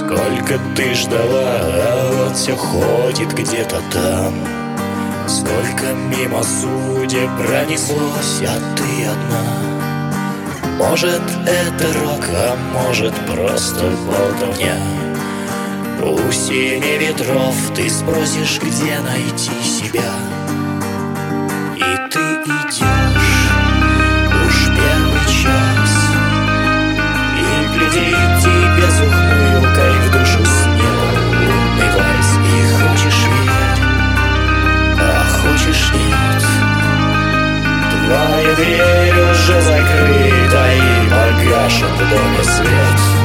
Сколько ты ждала, а вот все ходит где-то там. Сколько мимо судеб пронеслось, а ты одна. Может, это рок, а может, просто болтовня. У семи ветров ты спросишь, где найти себя. И ты идешь, уж первый час, и глядит тебе с ухмылкой в душу снега лунный вальс. И хочешь верь, а хочешь нет. Твоя дверь уже закрыта, и погашен в доме свет.